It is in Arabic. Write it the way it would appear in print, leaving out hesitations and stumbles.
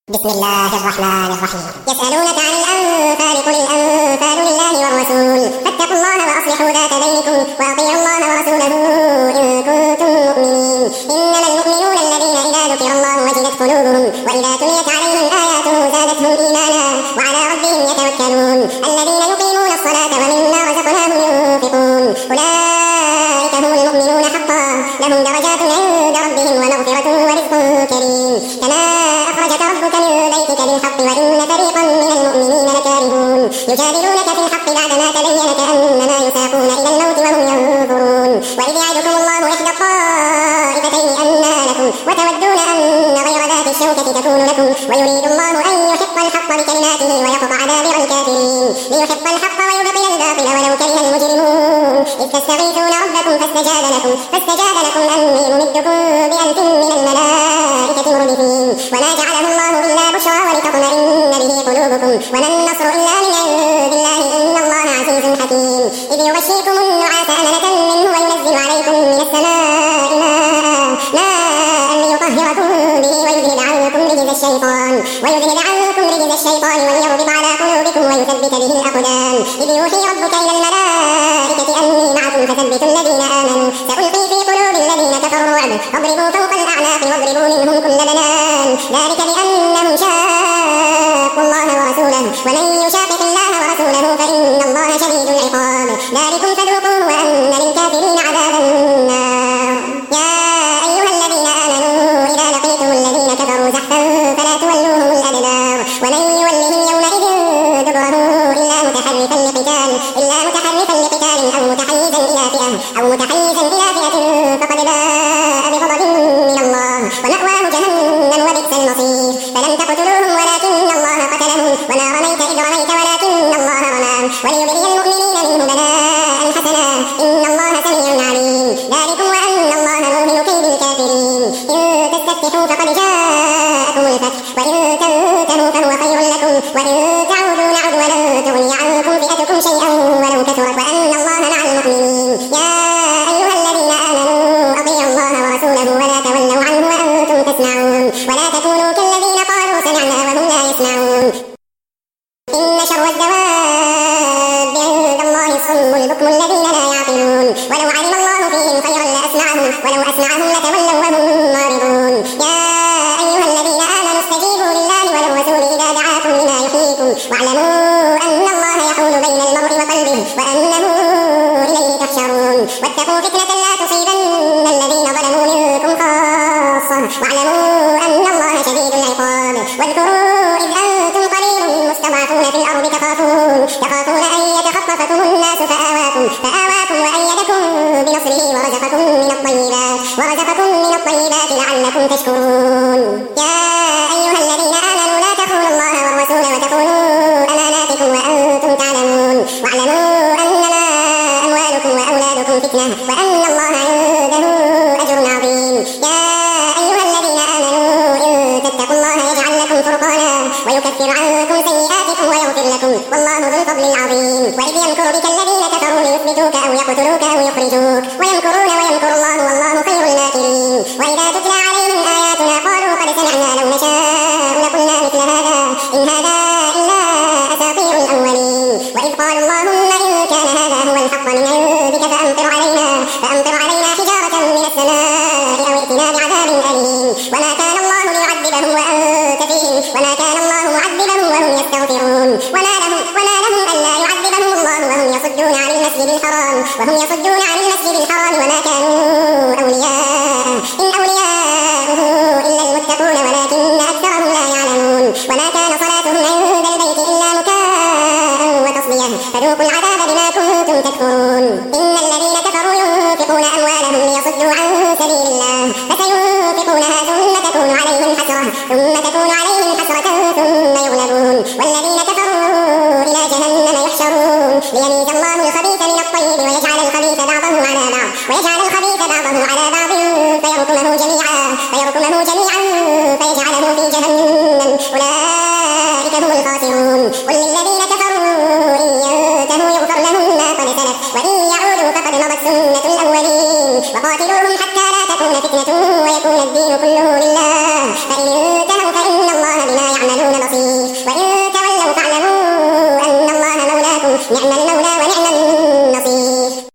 بسم الله الرحمن الرحيم. يسألونك عن الأنفال قل الأنفال لله والرسول فاتقوا الله وأصلحوا ذات بينكم وأطيعوا الله ورسوله إن كنتم مؤمنين. إنما المؤمنون الذين إذا ذكر الله وجلت قلوبهم وإذا تليت عليهم آياته زادتهم إيمانا وعلى ربهم يتوكلون. الذين يقيمون الصلاة ومما رزقناهم ينفقون أولئك هم المؤمنون حقا لهم درجات عند ربهم ومغفرة ورزق كريم. كما أخرجك ربك من بيتك بالحق وإن فريقا من المؤمنين لكارهون. يجادلونك في الحق بعدما تبين كأنما يساقون إلى الموت وهم ينظرون. وإذ يعدكم الله إحدى الطائفتين أنها لكم وتودون أن غير ذات الشوكة تكون لكم ويريد الله أن يحق الحق بكلماته ويقطع دابر الكافرين ليحق الحق ويبطل الباطل ولو كره المجرمون. إذ تستغيثون ربكم فاستجاب لكم أني ممدكم بألف من الملائكة مردفين. وما جعله الله إلا بشرى ولتطمئن به قلوبكم وما النصر إلا من عند الله إن الله عزيز حكيم. إذ يغشيكم النعاس أمنة منه وينزل عليكم من السماء ماء ليطهركم به ويذهب عنكم رجز الشيطان وليربط على قلوبكم ويثبت به الأقدام. إذ يوحي ربك إلى الملائكة أني معكم فثبتوا الذين آمنوا سألقي في قلوب الذين كفروا الرعب فاضربوا فوق الأعناق واضربوا منهم كل بنان ذلك بأنهم شاقوا الله ورسوله ومن يشاقق الله ورسوله فإن الله شديد العقاب. ذلكم فذوقوه وأن للكافرين عذاب النار. يا أيها الذين آمنوا إذا لقيتم الذين كفروا زحفا فلا تولوهم الأدبار ومن يولهم يومئذ دبره إلا متحرفا لقتال أو متحيزا إلى فئة فقد باء بغضب من الله ومأواه جهنم وبئس المصير. فلم تقتلوهم ولكن الله قتلهم وما رميت إذ رميت ولكن الله رمى وليبلي المؤمنين منه بلاء حسنا إن الله سميع عليم. ذلكم وأن الله موهن كيد الكافرين. إن تستفتحوا فقد جاءكم الفتح وإن تنتهوا فهو خير لكم وإن تعودوا نعد ولن تغني عنكم فئتكم شيئا ولو كثرت وأن الله مع المؤمنين. يا أيها الذين آمنوا أطيعوا الله ورسوله ولا تولوا عنه وأنتم تسمعون ولا تكونوا كالذين قالوا سمعنا وهم لا يسمعون. إن شر الدواب عند الله الصم البكم الذين لا يعقلون ولو علم الله فيهم خيرا لأسمعهم ولو أسمعهم لتولوا وهم معرضون. يا أيها الذين آمنوا استجيبوا لله وللرسول إذا دعاكم لما يحييكم واعلموا أن الله يحول بين المرء وقلبه وأنه إليه تحشرون. واتقوا فتنة لا تصيبن الذين ظلموا منكم خاصة واعلموا أن الله شديد العقاب. واذكروا إذ أنتم قليل مستضعفون في الأرض تخافون أن يتخطفكم الناس فآواكم وأيدكم بنصره ورزقكم من الطيبات لعلكم تشكرون. يا أيها الذين آمنوا لا تخونوا الله والرسول وتخونوا أماناتكم وأنتم تعلمون واعلموا أنما أموالكم وأولادكم فتنة وأن الله عنده أجر عظيم. يا أيها الذين آمنوا إن تتقوا الله يجعل لكم فرقانا ويكفر عنكم سيئاتكم ويغفر لكم والله ذو الفضل العظيم. وإذ يمكر بك الذين كفروا ليثبتوك أو يقتلوك أو يخرجوك ويمكرون ويمكر الله والله خير الماكرين. وإذا تتلى عليهم آياتنا قالوا قد سمعنا لو نشاء لقلنا مثل هذا إن هذا إلا أساطير الأولين. وإذ قالوا اللهم إن كان هذا هو الحق من عندك فأمطر علينا حجارة من السماء أو ائتنا بعذاب أليم. وما كان الله ليعذبهم وأنت فيهم وما كان الله معذبهم وهم يستغفرون. وما لهم ألا يعذبهم الله وهم يصدون عن المسجد الحرام وما كانوا أولياءه إن أولياؤه إلا المتقون ولكن أكثرهم لا يعلمون. وما كان صلاتهم عند البيت إلا مكاء وتصدية فذوقوا العذاب بما كنتم تكفرون. إن الذين كفروا ينفقون أموالهم ليصدوا عن سبيل الله فسينفقونها ثم تكون عليهم حسرة ثم يغلبون والذين كفروا إلى جهنم يحشرون ليميز الله الخبيث من الطيب ويجعل الخبيث بعضه على بعض فيركمه جميعا فيجعله في جهنم أولئك هم الخاسرون. قل للذين كفروا إن ينتهوا يغفر لهم ما قد سلف وإن يعودوا فقد مضت سنة الأولين. وقاتلوهم حتى لا تكون فتنة ويكون الدين كله لله فإن انتهوا فإن الله بما يعملون نعم المولى ونعم النصير.